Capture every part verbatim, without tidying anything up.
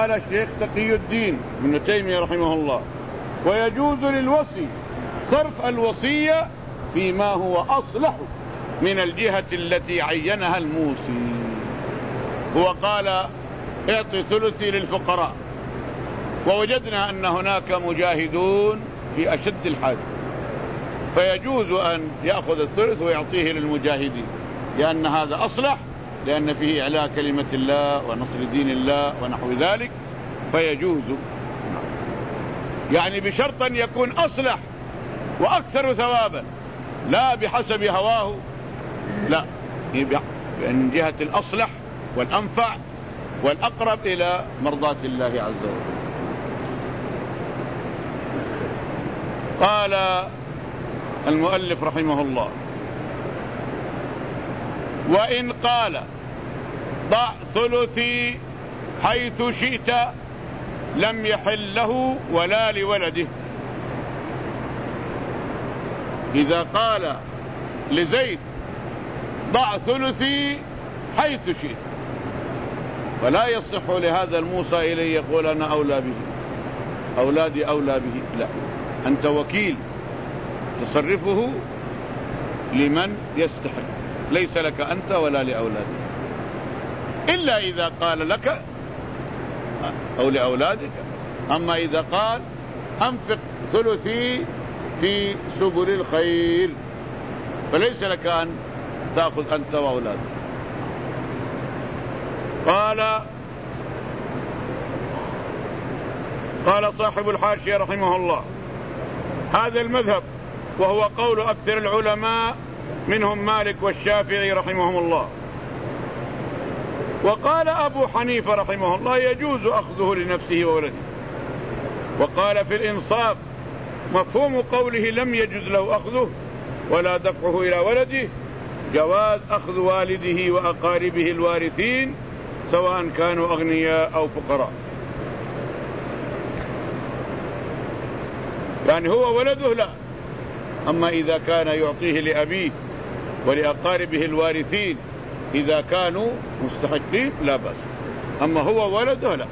قال الشيخ تقي الدين ابن تيمية رحمه الله: ويجوز للوصي صرف الوصية فيما هو أصلح من الجهة التي عينها الموصي. هو قال: اعطي ثلثي للفقراء، ووجدنا أن هناك مجاهدون في أشد الحاجة، فيجوز أن يأخذ الثلث ويعطيه للمجاهدين، لأن هذا أصلح، لأن فيه إعلاء كلمة الله ونصر دين الله ونحو ذلك، فيجوز، يعني بشرط أن يكون أصلح وأكثر ثوابا، لا بحسب هواه، لا، من جهة الأصلح والأنفع والأقرب إلى مرضاة الله عز وجل. قال المؤلف رحمه الله: وإن قال ضع ثلثي حيث شئت لم يحل له ولا لولده. إذا قال لزيد ضع ثلثي حيث شئت، فلا يصح لهذا الموصى إليه يقول أنا أولى به، أولادي أولى به، لا، أنت وكيل تصرفه لمن يستحق، ليس لك أنت ولا لأولادك، إلا إذا قال لك أو لأولادك. أما إذا قال أنفق ثلثي في سبل الخير، فليس لك أن تأخذ أنت وأولادك. قال قال صاحب الحاشية رحمه الله: هذا المذهب وهو قول أكثر العلماء منهم مالك والشافعي رحمهم الله. وقال أبو حنيفة رحمه الله: يجوز أخذه لنفسه وولده. وقال في الإنصاف: مفهوم قوله لم يجوز له أخذه ولا دفعه إلى ولده جواز أخذ والده وأقاربه الوارثين سواء كانوا أغنياء أو فقراء، يعني هو ولده لا، أما إذا كان يعطيه لأبيه ولأقاربه الوارثين إذا كانوا مستحقين لا بأس، أما هو ولده لا.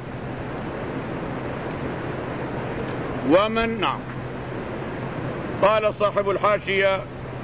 ومن نعم قال صاحب الحاشية: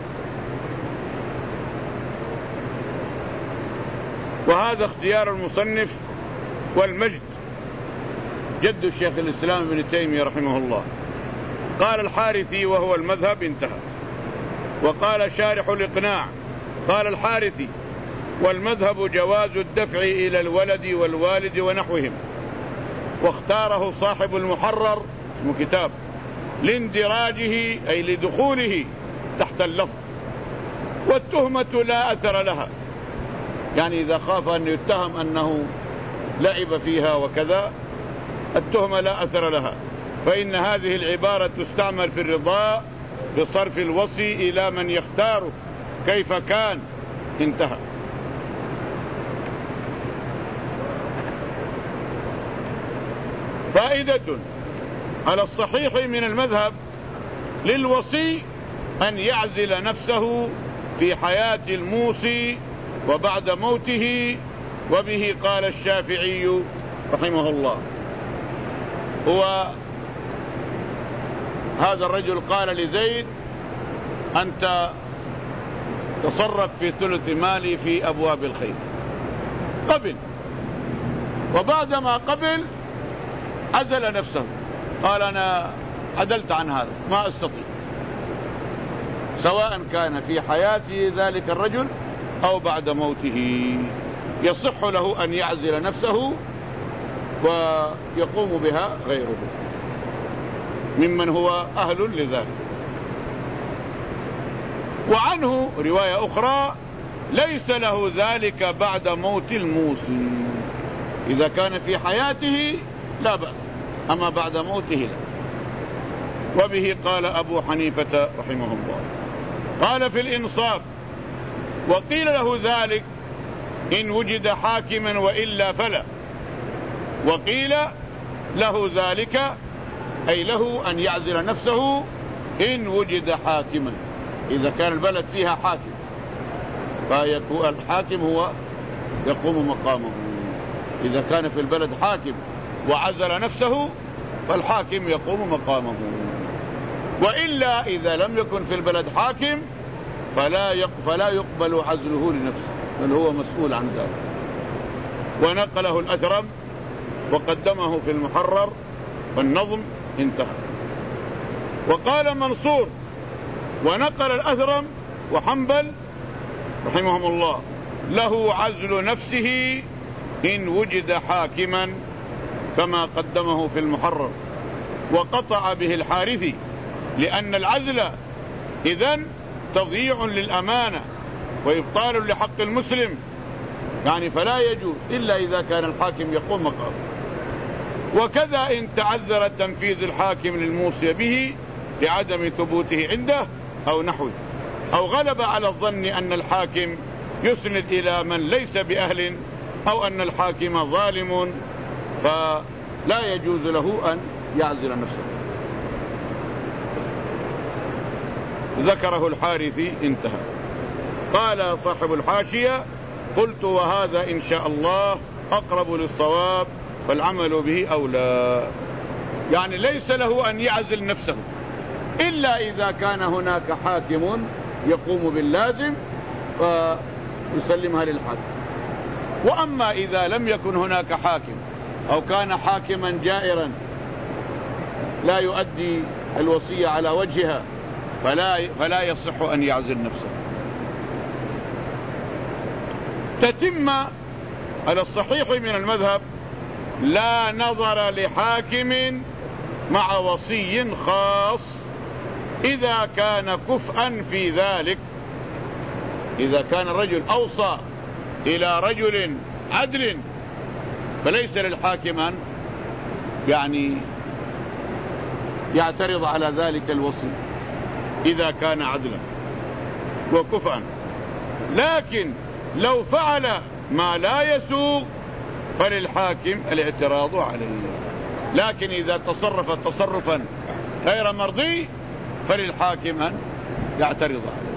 وهذا اختيار المصنف والمجد جد الشيخ الإسلام ابن تيمية رحمه الله. قال الحارثي وهو المذهب انتهى. وقال شارح الإقناع قال الحارثي: والمذهب جواز الدفع إلى الولد والوالد ونحوهم. واختاره صاحب المحرر اسمه كتاب لاندراجه أي لدخوله تحت اللفظ، والتهمة لا أثر لها، يعني إذا خاف أن يتهم أنه لعب فيها وكذا التهمة لا أثر لها، فإن هذه العبارة تستعمل في الرضا بصرف الوصي إلى من يختاره كيف كان. انتهى. فائدة: على الصحيح من المذهب للوصي أن يعزل نفسه في حياة الموصي وبعد موته، وبه قال الشافعي رحمه الله. هو هذا الرجل قال لزيد: أنت تصرف في ثلث مالي في أبواب الخير، قبل، وبعدما قبل عزل نفسه، قال أنا عدلت عن هذا ما أستطيع، سواء كان في حياته ذلك الرجل أو بعد موته، يصح له أن يعزل نفسه ويقوم بها غيره ممن هو أهل لذلك. وعنه رواية أخرى: ليس له ذلك بعد موت الموصي، إذا كان في حياته لا بأس، أما بعد موته لا. وبه قال أبو حنيفة رحمه الله. قال في الإنصاف: وقيل له ذلك إن وجد حاكما وإلا فلا. وقيل له ذلك أي له أن يعزل نفسه إن وجد حاكما، إذا كان البلد فيها حاكم فيكون الحاكم هو يقوم مقامه. إذا كان في البلد حاكم وعزل نفسه فالحاكم يقوم مقامه، وإلا إذا لم يكن في البلد حاكم فلا فلا يقبل عزله لنفسه، بل هو مسؤول عن ذلك. ونقله الأثرم وقدمه في المحرر والنظم، انتهى. وقال منصور ونقل الأثرم وحنبل رحمهم الله له عزل نفسه إن وجد حاكما كما قدمه في المحرر، وقطع به الحارثي، لأن العزل إذن تضييع للأمانة وإبطال لحق المسلم، يعني فلا يجوز إلا إذا كان الحاكم يقوم مقامه. وكذا إن تعذر تنفيذ الحاكم للموصي به لعدم ثبوته عنده أو نحوه، أو غلب على الظن أن الحاكم يسند إلى من ليس بأهل، أو أن الحاكم ظالم، فلا يجوز له أن يعزل نفسه. ذكره الحارثي، انتهى. قال صاحب الحاشية: قلت وهذا إن شاء الله أقرب للصواب فالعمل به أولى. يعني ليس له أن يعزل نفسه إلا إذا كان هناك حاكم يقوم باللازم فيسلمها للحاكم. وأما إذا لم يكن هناك حاكم أو كان حاكما جائرا لا يؤدي الوصية على وجهها فلا, فلا يصح أن يعزل نفسه. تتم على الصحيح من المذهب: لا نظر لحاكم مع وصي خاص إذا كان كفءا في ذلك. إذا كان الرجل أوصى إلى رجل عدل فليس للحاكم أن يعني يعترض على ذلك الوصي إذا كان عدلا وكفءا. لكن لو فعل ما لا يسوغ فللحاكم الاعتراض عليه. لكن إذا تصرف تصرفا غير مرضي فللحاكم أن يعترض عليه.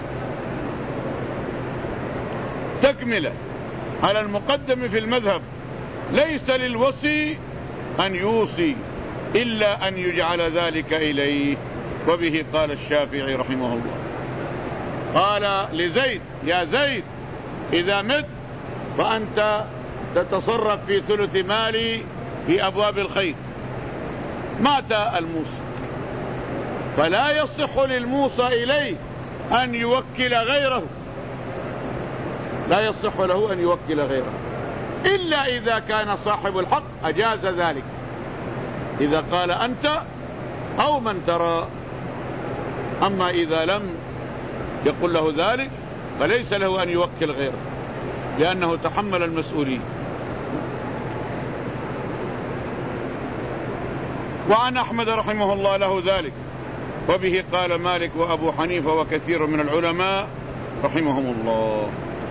تكملة على المقدم في المذهب: ليس للوصي أن يوصي إلا أن يجعل ذلك إليه. وبه قال الشافعي رحمه الله. قال لزيد: يا زيد إذا مت فأنت تتصرف في ثلث مالي في أبواب الخير. مات الموصى فلا يصح للموصى إليه أن يوكل غيره، لا يصح له أن يوكل غيره إلا إذا كان صاحب الحق أجاز ذلك، إذا قال أنت أو من ترى. أما إذا لم يقل له ذلك فليس له أن يوكل غيره لأنه تحمل المسؤولية. وعن أحمد رحمه الله له ذلك، وبه قال مالك وأبو حنيفة وكثير من العلماء رحمهم الله.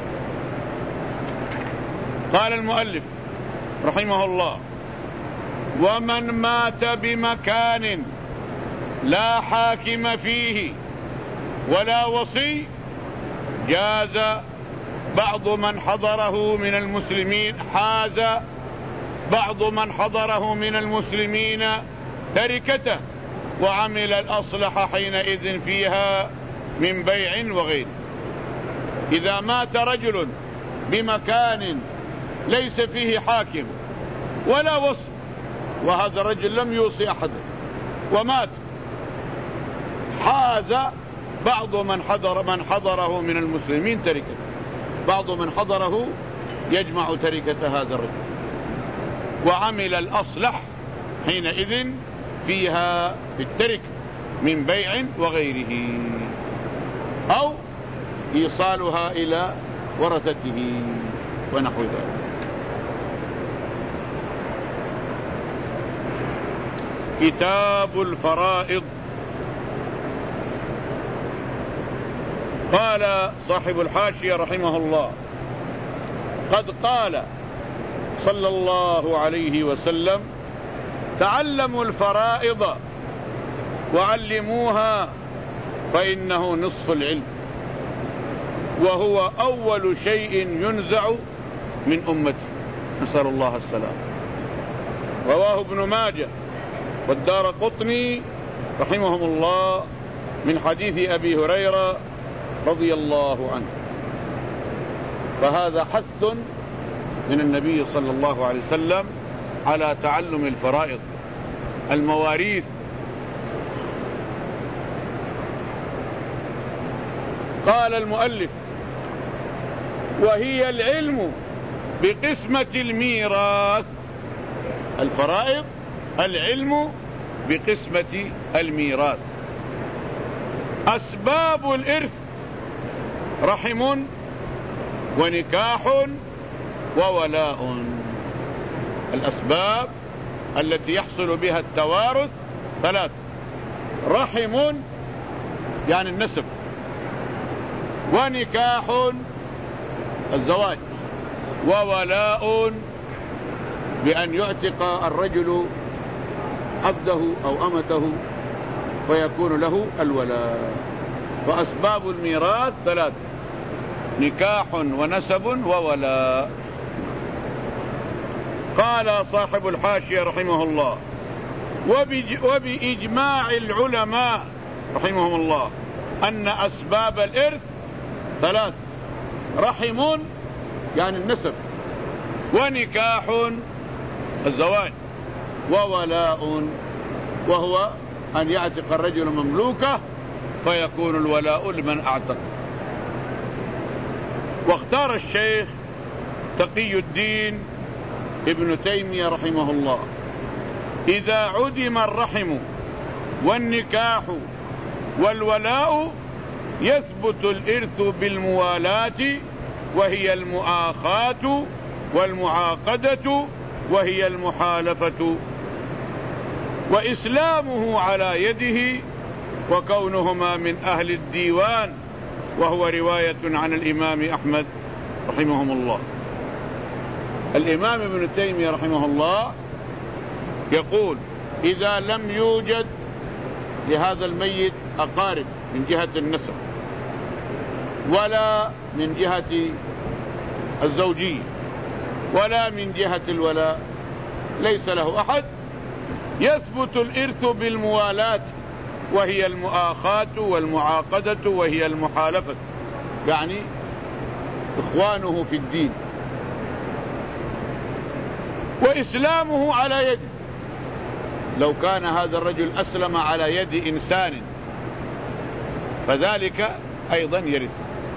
قال المؤلف رحمه الله: ومن مات بمكان لا حاكم فيه ولا وصي جاز بعض من حضره من المسلمين حاز بعض من حضره من المسلمين تركته وعمل الأصلح حينئذ فيها من بيع وغيره. إذا مات رجل بمكان ليس فيه حاكم ولا وصي، وهذا الرجل لم يوصي أحدا ومات، حاز بعض من حضر من حضره من المسلمين تركته، بعض من حضره يجمع تركة هذا الرجل وعمل الأصلح حينئذ فيها بالترك من بيع وغيره، أو إيصالها إلى ورثته ونحو ذلك. كتاب الفرائض. قال صاحب الحاشية رحمه الله: قد قال صلى الله عليه وسلم: تعلموا الفرائض وعلموها فإنه نصف العلم، وهو أول شيء ينزع من أمتي. نسأل الله السلام. رواه ابن ماجه والدارقطني رحمهم الله من حديث أبي هريرة رضي الله عنه. فهذا حث من النبي صلى الله عليه وسلم على تعلم الفرائض المواريث. قال المؤلف: وهي العلم بقسمة الميراث. الفرائض العلم بقسمة الميراث. أسباب الإرث رحم ونكاح وولاء. الأسباب التي يحصل بها التوارث ثلاث: رحم يعني النسب، ونكاح الزواج، وولاء بأن يعتق الرجل عبده أو أمته فيكون له الولاء. فأسباب الميراث ثلاث: نكاح ونسب وولاء. قال صاحب الحاشية رحمه الله: وبإجماع العلماء رحمهم الله أن أسباب الإرث ثلاث: رحم يعني النسب، ونكاح الزواج، وولاء وهو أن يعتق الرجل مملوكه فيكون الولاء لمن أعتق. واختار الشيخ تقي الدين ابن تيمية رحمه الله: إذا عدم الرحم والنكاح والولاء يثبت الإرث بالموالاة، وهي المؤاخاة، والمعاقدة وهي المحالفة، وإسلامه على يده، وكونهما من أهل الديوان، وهو رواية عن الإمام أحمد رحمهم الله. الإمام ابن تيمية رحمه الله يقول: إذا لم يوجد لهذا الميت أقارب من جهة النسب ولا من جهة الزوجية ولا من جهة الولاء، ليس له أحد، يثبت الإرث بالموالاة، وهي المؤاخاة والمعاقدة وهي المحالفة، يعني إخوانه في الدين. وإسلامه على يده، لو كان هذا الرجل أسلم على يد إنسان فذلك أيضا يرث.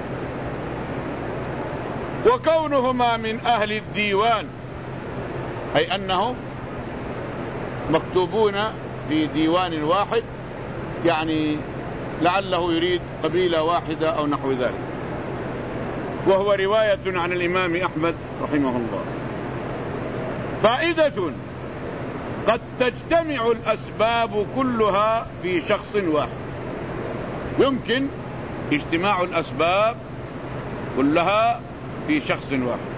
وكونهما من أهل الديوان أي أنهم مكتوبون في ديوان واحد، يعني لعله يريد قبيلة واحدة أو نحو ذلك، وهو رواية عن الإمام أحمد رحمه الله. فائدة: قد تجتمع الأسباب كلها في شخص واحد. يمكن اجتماع الأسباب كلها في شخص واحد،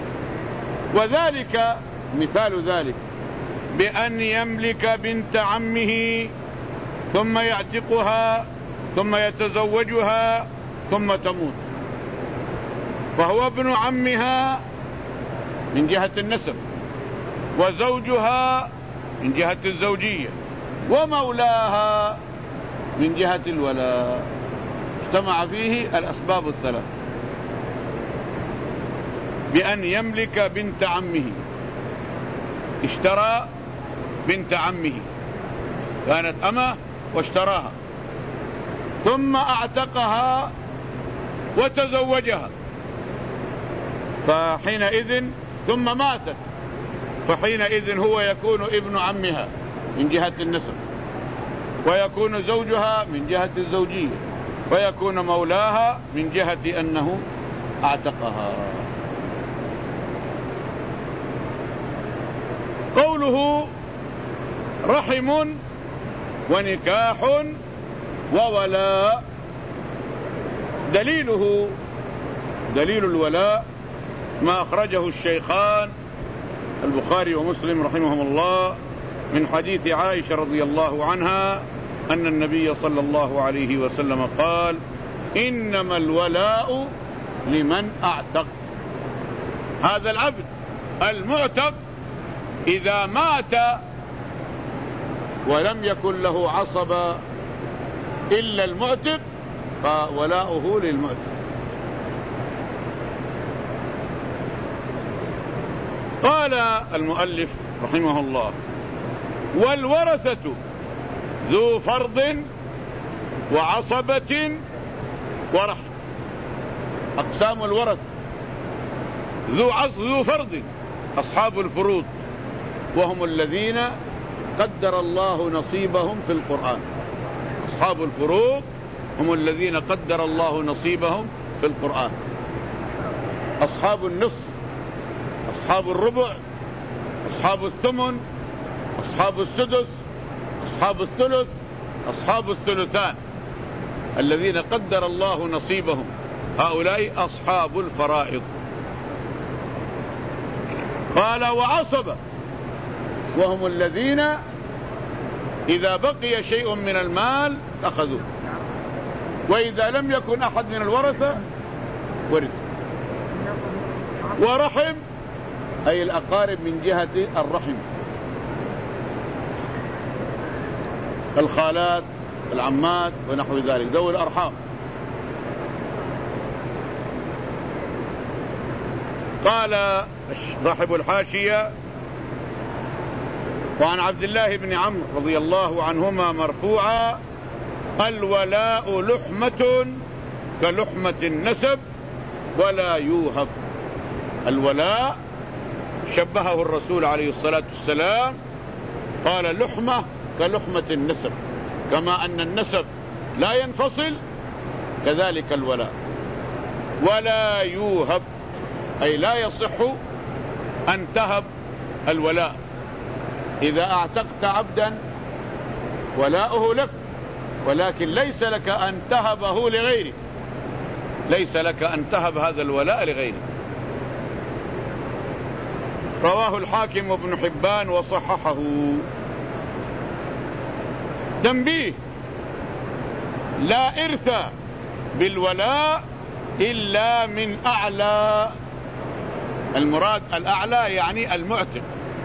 وذلك مثال ذلك بأن يملك بنت عمه ثم يعتقها ثم يتزوجها ثم تموت، فهو ابن عمها من جهة النسب، وزوجها من جهة الزوجية، ومولاها من جهة الولاء. اجتمع فيه الأسباب الثلاث: بأن يملك بنت عمه، اشترى بنت عمه، كانت أمه واشتراها، ثم اعتقها وتزوجها، فحينئذ ثم ماتت، فحينئذ هو يكون ابن عمها من جهة النسب، ويكون زوجها من جهة الزوجية، ويكون مولاها من جهة أنه اعتقها. قوله رحم ونكاح وولاء، دليله دليل الولاء ما أخرجه الشيخان البخاري ومسلم رحمهم الله من حديث عائشة رضي الله عنها أن النبي صلى الله عليه وسلم قال: إنما الولاء لمن أعتق. هذا العبد المعتق إذا مات ولم يكن له عصبة إلا المعتق فولاؤه للمعتق. قال المؤلف رحمه الله: والورثة ذو فرض وعصبة ورحم. أقسام الورث: ذو عصب ذو فرض أصحاب الفروض، وهم الذين قدر الله نصيبهم في القرآن. أصحاب الفروض هم الذين قدر الله نصيبهم في القرآن. أصحاب النصف، أصحاب الربع، أصحاب الثمن، أصحاب السدس، أصحاب الثلث، أصحاب الثلثان، الذين قدر الله نصيبهم، هؤلاء أصحاب الفرائض. قال: وعصبة، وهم الذين إذا بقي شيء من المال أخذوه، وإذا لم يكن أحد من الورثة ورث. ورحم، أي الأقارب من جهة الرحم، الخالات، العمات ونحو ذلك، ذوي الأرحام. قال صاحب الحاشية: وعن عبد الله بن عمرو رضي الله عنهما مرفوعا: الولاء لحمة كلحمة النسب ولا يوهب. الولاء شبهه الرسول عليه الصلاة والسلام، قال: لحمة كلحمة النسب، كما أن النسب لا ينفصل كذلك الولاء. ولا يوهب، أي لا يصح أن تهب الولاء. إذا اعتقت عبدا ولاؤه لك، ولكن ليس لك أن تهبه لغيره، ليس لك أن تهب هذا الولاء لغيره. رواه الحاكم وابن حبان وصححه. تنبيه: لا إرث بالولاء إلا من أعلى. المراد الأعلى يعني المعتق،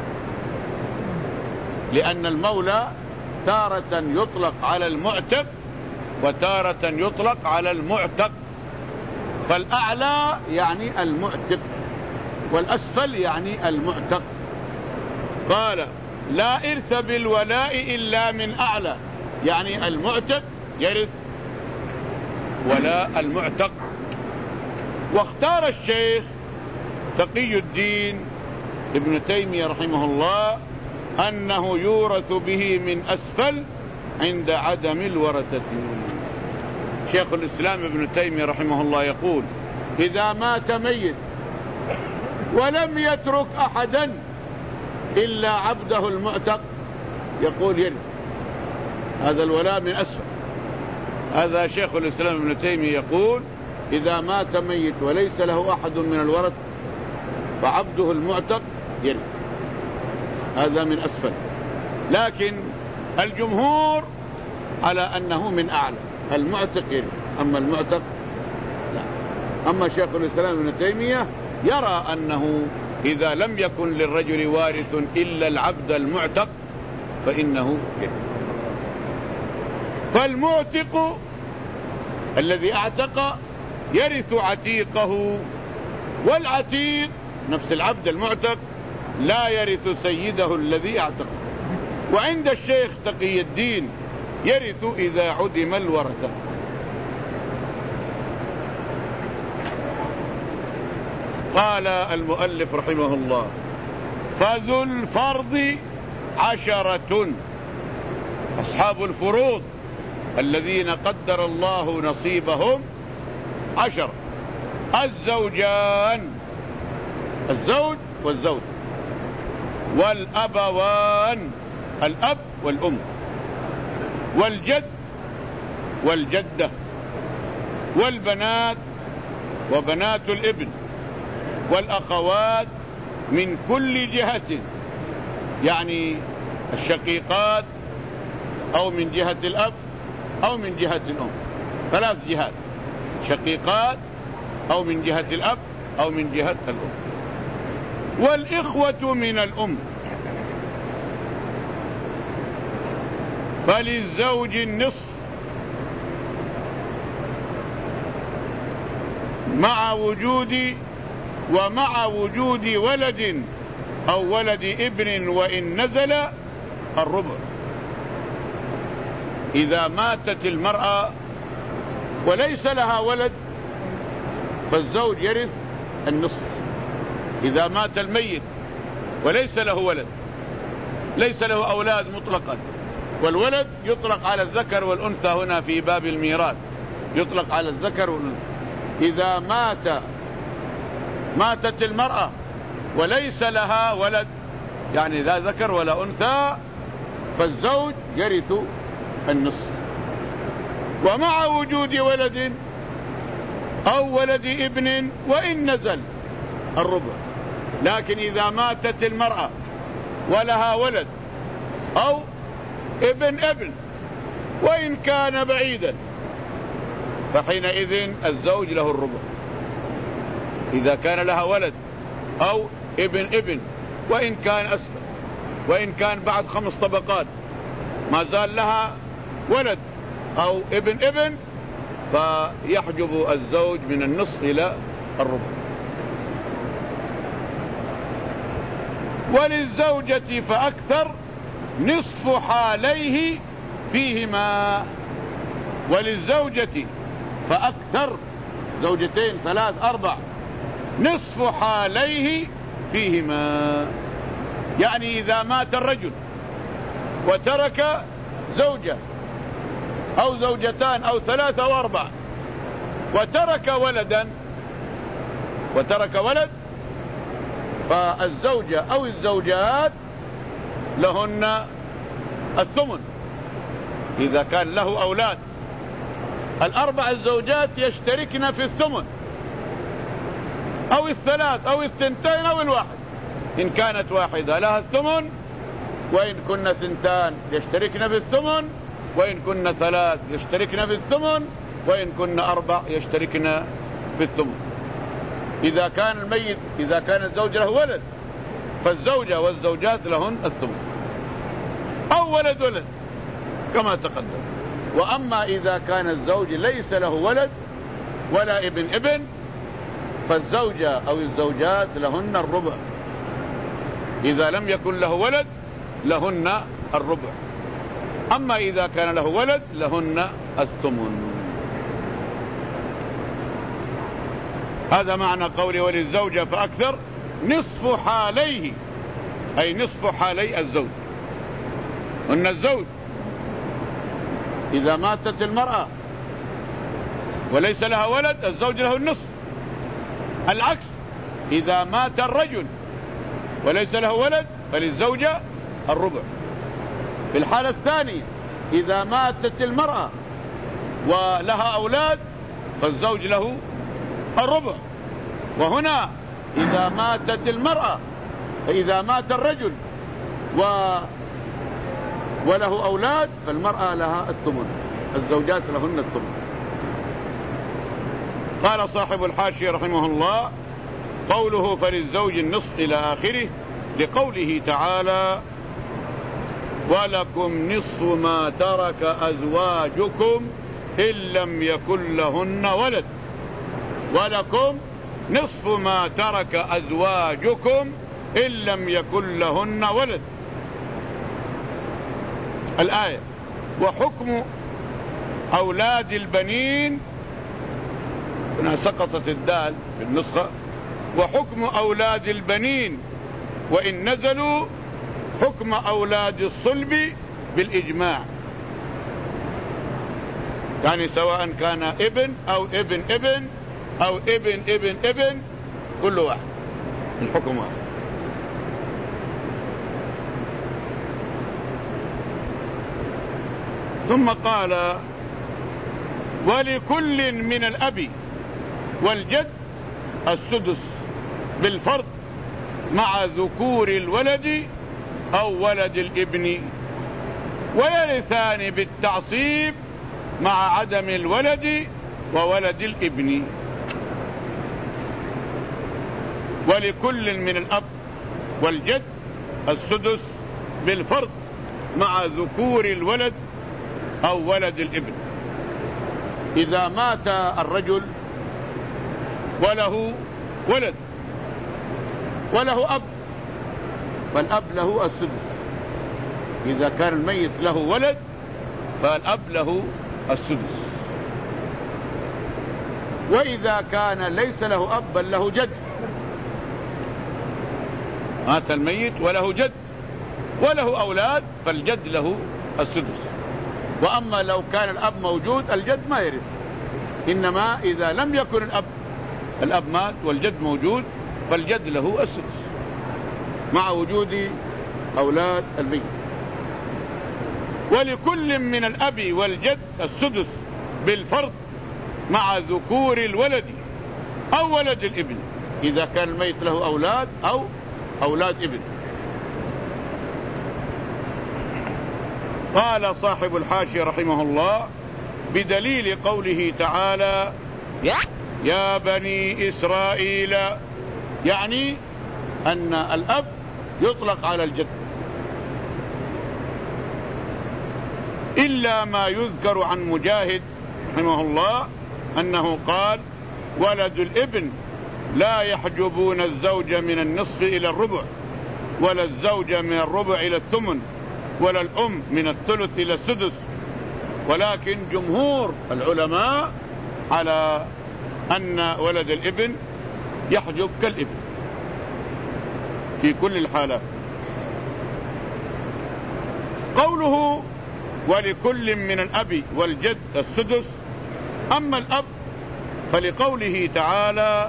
لأن المولى تارة يطلق على المعتق وتارة يطلق على المعتق، فالأعلى يعني المعتق والأسفل يعني المعتق. قال: لا إرث بالولاء إلا من أعلى، يعني المعتق يرث ولاء المعتق. واختار الشيخ تقي الدين ابن تيمية رحمه الله أنه يورث به من أسفل عند عدم الورثة. شيخ الإسلام ابن تيمية رحمه الله يقول: إذا مات ميت ولم يترك أحدا إلا عبده المعتق، يقول يرث، هذا الولاء من أسفل. هذا شيخ الإسلام ابن تيمية يقول: إذا مات ميت وليس له أحد من الورث فعبده المعتق يرث، هذا من أسفل. لكن الجمهور على أنه من أعلى، المعتق يرث، أما المعتق لا. أما شيخ الإسلام ابن تيمية يرى أنه إذا لم يكن للرجل وارث إلا العبد المعتق فإنه يرث. فالمعتق الذي اعتق يرث عتيقه، والعتيق نفس العبد المعتق لا يرث سيده الذي اعتق. وعند الشيخ تقي الدين يرث إذا عدم الورثة. قال المؤلف رحمه الله: فذو الفرض عشرة، أصحاب الفروض الذين قدر الله نصيبهم عشر: الزوجان، الزوج والزوج، والأبوان، الأب والأم، والجد والجدة، والبنات وبنات الابن، والأخوات من كل جهة، يعني الشقيقات أو من جهة الأب أو من جهة الأم، ثلاث جهات: شقيقات أو من جهة الأب أو من جهة الأم. والإخوة من الأم، فللزوج النصف مع وجود ومع وجود ولد أو ولد ابن وإن نزل الربع. إذا ماتت المرأة وليس لها ولد فالزوج يرث النصف. إذا مات الميت وليس له ولد، ليس له أولاد مطلقا، والولد يطلق على الذكر والأنثى هنا في باب الميراث، يطلق على الذكر والأنثى. إذا مات ماتت المرأة وليس لها ولد، يعني لا ذكر ولا أنثى، فالزوج يرث النصف، ومع وجود ولد أو ولد ابن وإن نزل الربع. لكن إذا ماتت المرأة ولها ولد أو ابن ابن وإن كان بعيدا فحينئذ الزوج له الربع. إذا كان لها ولد أو ابن ابن وإن كان أسفل، وإن كان بعد خمس طبقات ما زال لها ولد أو ابن ابن، فيحجب الزوج من النصف إلى الربع. وللزوجة فأكثر نصف حاليه فيهما. وللزوجة فأكثر، زوجتين ثلاث أربع، نصف حاليه فيهما. يعني إذا مات الرجل وترك زوجة أو زوجتان أو ثلاثة أو أربع وترك ولدا وترك ولد، فالزوجة أو الزوجات لهن الثمن إذا كان له أولاد. الأربع الزوجات يشتركن في الثمن، أو الثلاث أو الثنتين أو الواحد. إن كانت واحدة لها الثمن، وإن كنا ثنتان يشتركن في الثمن، وإن كنا ثلاث يشتركن في الثمن، وإن كنا أربع يشتركن في الثمن. إذا كان الميت إذا كان الزوج له ولد فالزوجة والزوجات لهن الثمن، أو ولد ولد كما تقدم. وأما إذا كان الزوج ليس له ولد ولا ابن ابن فالزوجة أو الزوجات لهن الربع. إذا لم يكن له ولد لهن الربع، أما إذا كان له ولد لهن الثمن. هذا معنى قوله وللزوجة فأكثر نصف حاليه، أي نصف حالي الزوج. أن الزوج إذا ماتت المرأة وليس لها ولد الزوج له النصف. العكس، إذا مات الرجل وليس له ولد فللزوجة الربع. في الحالة الثانية إذا ماتت المرأة ولها أولاد فالزوج له الربع. وهنا إذا ماتت المرأة إذا مات الرجل و وله أولاد فالمرأة لها الثمن، الزوجات لهن الثمن. قال صاحب الحاشية رحمه الله: قوله فللزوج النصف إلى آخره، لقوله تعالى: ولكم نصف ما ترك أزواجكم إن لم يكن لهن ولد. ولكم نصف ما ترك أزواجكم إن لم يكن لهن ولد. الآية: وحكم أولاد البنين، هنا سقطت الدال في النسخة، وحكم أولاد البنين وإن نزلوا حكم أولاد الصلب بالإجماع. يعني سواء كان ابن أو ابن ابن أو ابن ابن ابن كل واحد الحكم واحد. ثم قال: ولكل من الأب والجد السدس بالفرض مع ذكور الولد أو ولد الابن، ويرثان بالتعصيب مع عدم الولد وولد الابن. ولكل من الأب والجد السدس بالفرض مع ذكور الولد أو ولد الابن. إذا مات الرجل وله ولد وله أب فالأب له السدس. إذا كان الميت له ولد فالأب له السدس. وإذا كان ليس له أب بل له جد، مات الميت وله جد وله أولاد فالجد له السدس. وأما لو كان الأب موجود الجد ما يرث، إنما إذا لم يكن الأب الأب مات والجد موجود فالجد له السدس مع وجود أولاد الميت. ولكل من الأب والجد السدس بالفرض مع ذكور الولد أو ولد الابن، إذا كان الميت له أولاد أو أولاد ابن. قال صاحب الحاشية رحمه الله: بدليل قوله تعالى يا بني إسرائيل، يعني أن الأب يطلق على الجد، إلا ما يذكر عن مجاهد رحمه الله أنه قال ولد الابن لا يحجبون الزوج من النصف إلى الربع، ولا الزوج من الربع إلى الثمن، ولا الأم من الثلث إلى السدس. ولكن جمهور العلماء على أن ولد الابن يحجب كالابن في كل الحالات. قوله ولكل من الأب والجد السدس، أما الأب فلقوله تعالى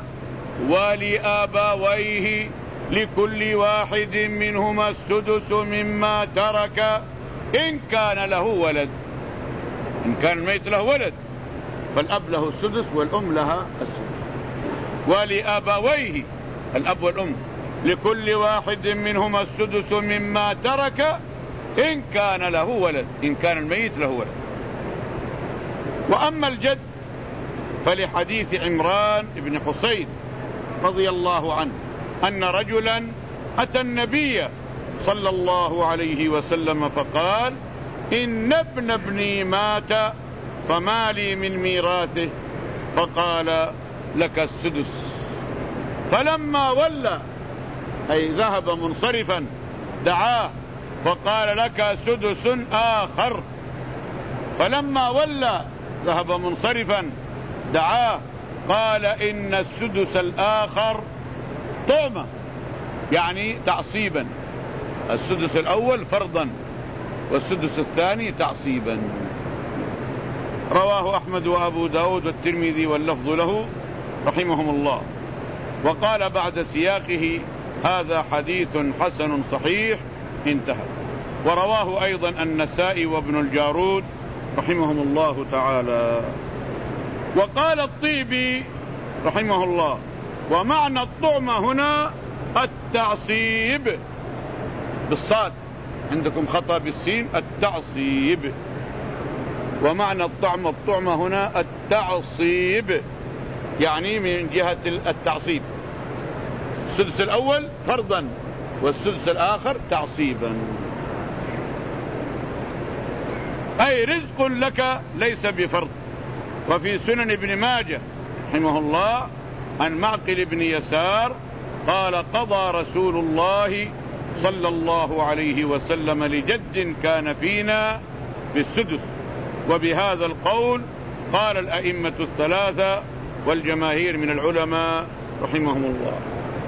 ولآبويه لكل واحد منهما السدس مما ترك إن كان له ولد. إن كان الميت له ولد فالأب له السدس والأم لها السدس. ولآبويه الأب والأم لكل واحد منهما السدس مما ترك إن كان له ولد، إن كان الميت له ولد. وأما الجد فلحديث عمران بن حسين رضي الله عنه أن رجلا أتى النبي صلى الله عليه وسلم فقال إن ابن ابني مات فما لي من ميراثه؟ فقال لك السدس. فلما ولى أي ذهب منصرفا دعاه فقال لك سدس آخر. فلما ولى ذهب منصرفا دعاه قال إن السدس الآخر طعمة، يعني تعصيبا. السدس الأول فرضا والسدس الثاني تعصيبا. رواه أحمد وأبو داود والترمذي واللفظ له رحمهم الله. وقال بعد سياقه هذا حديث حسن صحيح انتهى. ورواه أيضا النسائي وابن الجارود رحمهم الله تعالى. وقال الطيبي رحمه الله ومعنى الطعمة هنا التعصيب بالصاد، عندكم خطأ بالسين، التعصيب. ومعنى الطعمة الطعمة هنا التعصيب، يعني من جهة التعصيب. السدس الأول فرضا والسدس الآخر تعصيبا، أي رزق لك ليس بفرض. وفي سنن ابن ماجه رحمه الله عن معقل بن يسار قال قضى رسول الله صلى الله عليه وسلم لجد كان فينا بالسدس. وبهذا القول قال الأئمة الثلاثة والجماهير من العلماء رحمهم الله.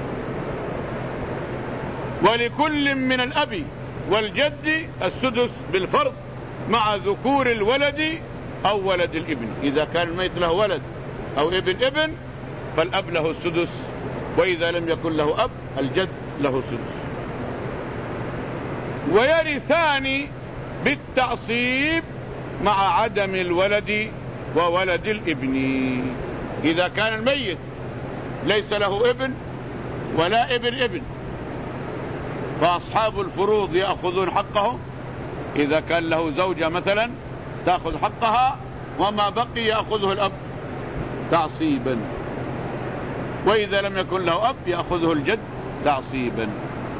ولكل من الأب والجد السدس بالفرض مع ذكور الولد أو ولد الابن. إذا كان الميت له ولد أو ابن ابن فالأب له السدس، وإذا لم يكن له أب الجد له السدس. ويرثان بالتعصيب مع عدم الولد وولد الابن. إذا كان الميت ليس له ابن ولا ابن ابن فأصحاب الفروض يأخذون حقهم. إذا كان له زوجة مثلا تأخذ حقها وما بقي يأخذه الأب تعصيبا، وإذا لم يكن له أب يأخذه الجد تعصيبا.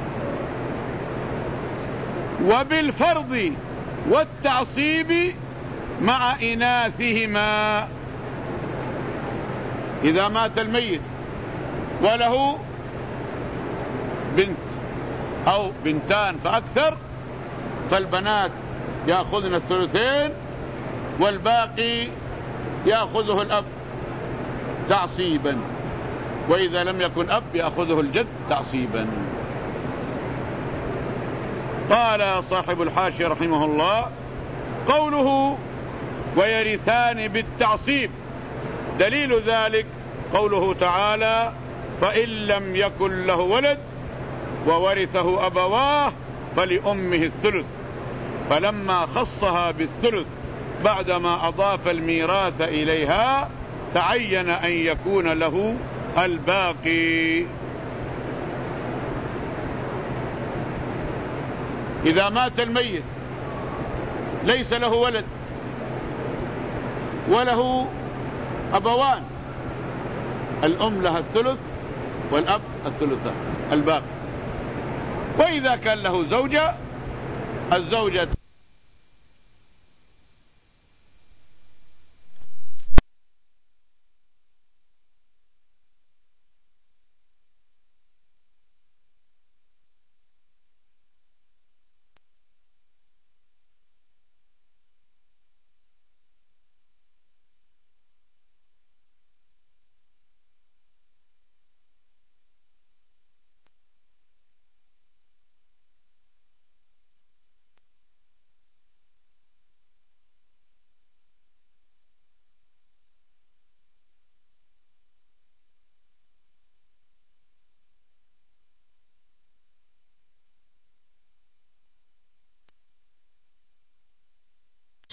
وبالفرض والتعصيب مع إناثهما. إذا مات الميت وله بنت أو بنتان فأكثر فالبنات يأخذن الثلثين والباقي يأخذه الأب تعصيبا، وإذا لم يكن أب يأخذه الجد تعصيبا. قال صاحب الحاشية رحمه الله: قوله ويرثان بالتعصيب دليل ذلك قوله تعالى: فإن لم يكن له ولد وورثه أبواه فلأمه الثلث، فلما خصها بالثلث بعدما أضاف الميراث إليها تعين أن يكون له الباقي. إذا مات الميت ليس له ولد وله أبوان، الأم لها الثلث والأب الثلثان الباقي. وإذا كان له زوجة الزوجة